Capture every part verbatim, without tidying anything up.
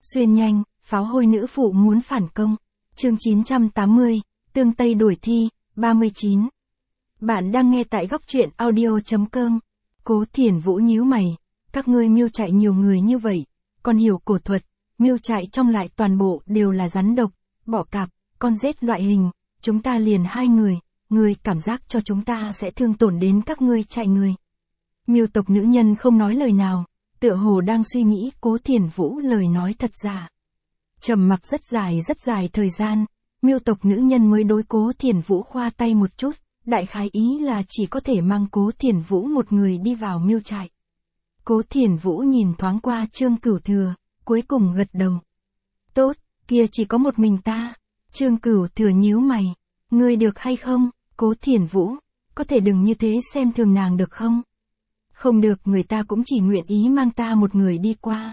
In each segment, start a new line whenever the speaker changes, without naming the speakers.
Xuyên nhanh, pháo hôi nữ phụ muốn phản công. Chương chín trăm tám mươi, Tương Tây đổi thi, ba mươi chín. Bạn đang nghe tại góc truyện audio chấm com. Cố Thiển Vũ nhíu mày, các ngươi mưu trại nhiều người như vậy, còn hiểu cổ thuật, mưu trại trong lại toàn bộ đều là rắn độc, bọ cạp, con rết loại hình, chúng ta liền hai người, người cảm giác cho chúng ta sẽ thương tổn đến các ngươi trại người. Miêu tộc nữ nhân không nói lời nào, tựa hồ đang suy nghĩ Cố Thiển Vũ lời nói thật giả. Trầm mặc rất dài rất dài thời gian, miêu tộc nữ nhân mới đối Cố Thiển Vũ khoa tay một chút, đại khái ý là chỉ có thể mang Cố Thiển Vũ một người đi vào miêu trại. Cố Thiển Vũ nhìn thoáng qua Trương Cửu Thừa, cuối cùng gật đầu. Tốt, kia chỉ có một mình ta. Trương Cửu Thừa nhíu mày, ngươi được hay không, Cố Thiển Vũ, có thể đừng như thế xem thường nàng được không? Không được, người ta cũng chỉ nguyện ý mang ta một người đi qua.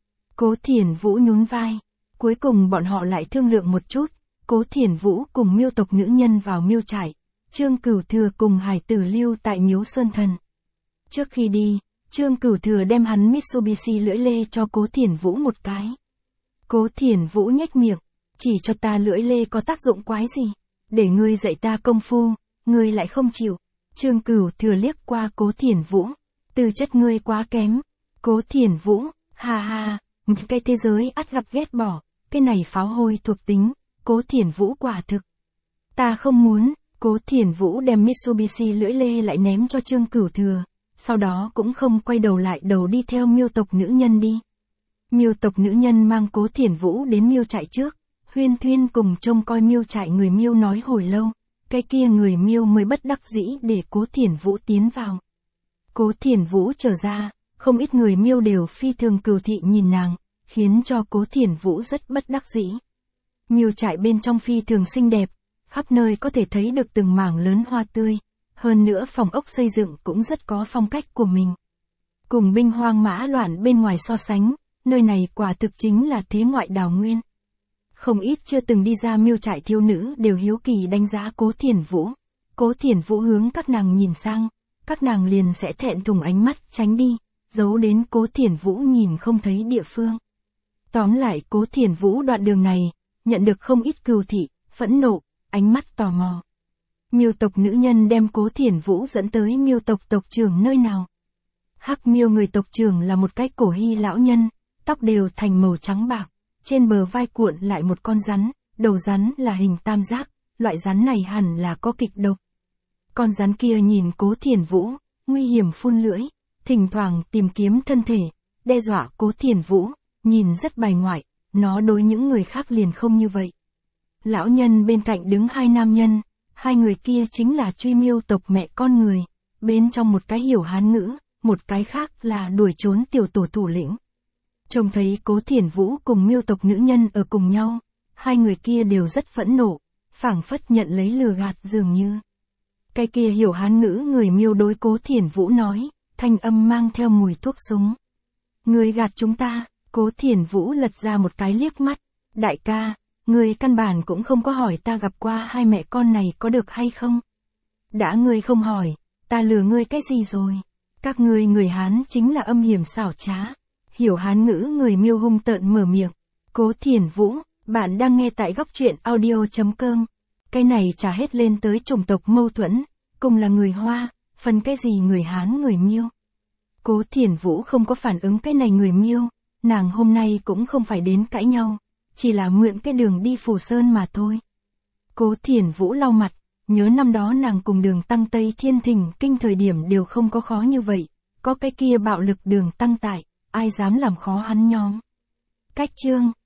Cố Thiển Vũ nhún vai, cuối cùng bọn họ lại thương lượng một chút, Cố Thiển Vũ cùng miêu tộc nữ nhân vào miêu trại, Trương Cửu Thừa cùng hải tử lưu tại miếu Sơn Thần. Trước khi đi, Trương Cửu Thừa đem hắn Mitsubishi lưỡi lê cho Cố Thiển Vũ một cái. Cố Thiển Vũ nhếch miệng, chỉ cho ta lưỡi lê có tác dụng quái gì, để ngươi dạy ta công phu, ngươi lại không chịu. Trương Cửu Thừa liếc qua Cố Thiển Vũ, tư chất ngươi quá kém. Cố Thiển Vũ, ha ha, cái thế giới ắt gặp ghét bỏ, cái này pháo hôi thuộc tính, Cố Thiển Vũ quả thực. Ta không muốn. Cố Thiển Vũ đem Mitsubishi lưỡi lê lại ném cho Trương Cửu Thừa, sau đó cũng không quay đầu lại đầu đi theo miêu tộc nữ nhân đi. Miêu tộc nữ nhân mang Cố Thiển Vũ đến miêu trại trước, Huyên Thuyên cùng trông coi miêu trại người miêu nói hồi lâu, cái kia người miêu mới bất đắc dĩ để Cố Thiển Vũ tiến vào. Cố Thiển Vũ trở ra, không ít người miêu đều phi thường cừu thị nhìn nàng, khiến cho Cố Thiển Vũ rất bất đắc dĩ. Miêu trại bên trong phi thường xinh đẹp, khắp nơi có thể thấy được từng mảng lớn hoa tươi, hơn nữa phòng ốc xây dựng cũng rất có phong cách của mình. Cùng binh hoang mã loạn bên ngoài so sánh, nơi này quả thực chính là thế ngoại đào nguyên. Không ít chưa từng đi ra miêu trại thiếu nữ đều hiếu kỳ đánh giá Cố Thiển Vũ. Cố Thiển Vũ hướng các nàng nhìn sang, các nàng liền sẽ thẹn thùng ánh mắt tránh đi, giấu đến Cố Thiển Vũ nhìn không thấy địa phương. Tóm lại Cố Thiển Vũ đoạn đường này, nhận được không ít cừu thị, phẫn nộ, ánh mắt tò mò. Miêu tộc nữ nhân đem Cố Thiển Vũ dẫn tới miêu tộc tộc trưởng nơi nào. Hắc miêu người tộc trưởng là một cái cổ hy lão nhân, tóc đều thành màu trắng bạc, trên bờ vai cuộn lại một con rắn, đầu rắn là hình tam giác, loại rắn này hẳn là có kịch độc. Con rắn kia nhìn Cố Thiển Vũ, nguy hiểm phun lưỡi, thỉnh thoảng tìm kiếm thân thể, đe dọa Cố Thiển Vũ, nhìn rất bài ngoại, nó đối những người khác liền không như vậy. Lão nhân bên cạnh đứng hai nam nhân, hai người kia chính là truy miêu tộc mẹ con người, bên trong một cái hiểu Hán ngữ, một cái khác là đuổi trốn tiểu tổ thủ lĩnh. Trông thấy Cố Thiển Vũ cùng miêu tộc nữ nhân ở cùng nhau, hai người kia đều rất phẫn nộ, phảng phất nhận lấy lừa gạt dường như. Cái kia hiểu Hán ngữ người miêu đối Cố Thiển Vũ nói, thanh âm mang theo mùi thuốc súng. Người gạt chúng ta. Cố Thiển Vũ lật ra một cái liếc mắt, đại ca, người căn bản cũng không có hỏi ta gặp qua hai mẹ con này có được hay không. Đã ngươi không hỏi, ta lừa ngươi cái gì rồi, các ngươi người Hán chính là âm hiểm xảo trá. Hiểu Hán ngữ người miêu hung tợn mở miệng. Cố Thiển Vũ, bạn đang nghe tại góc truyện audio chấm com. Cái này trả hết lên tới chủng tộc mâu thuẫn, cùng là người Hoa, phần cái gì người Hán người miêu. Cố Thiển Vũ không có phản ứng cái này người miêu. Nàng hôm nay cũng không phải đến cãi nhau, chỉ là mượn cái đường đi Phù Sơn mà thôi. Cố Thiển Vũ lau mặt, nhớ năm đó nàng cùng đường tăng Tây Thiên Thỉnh Kinh thời điểm đều không có khó như vậy, có cái kia bạo lực đường tăng tại, ai dám làm khó hắn nhóm. Cách chương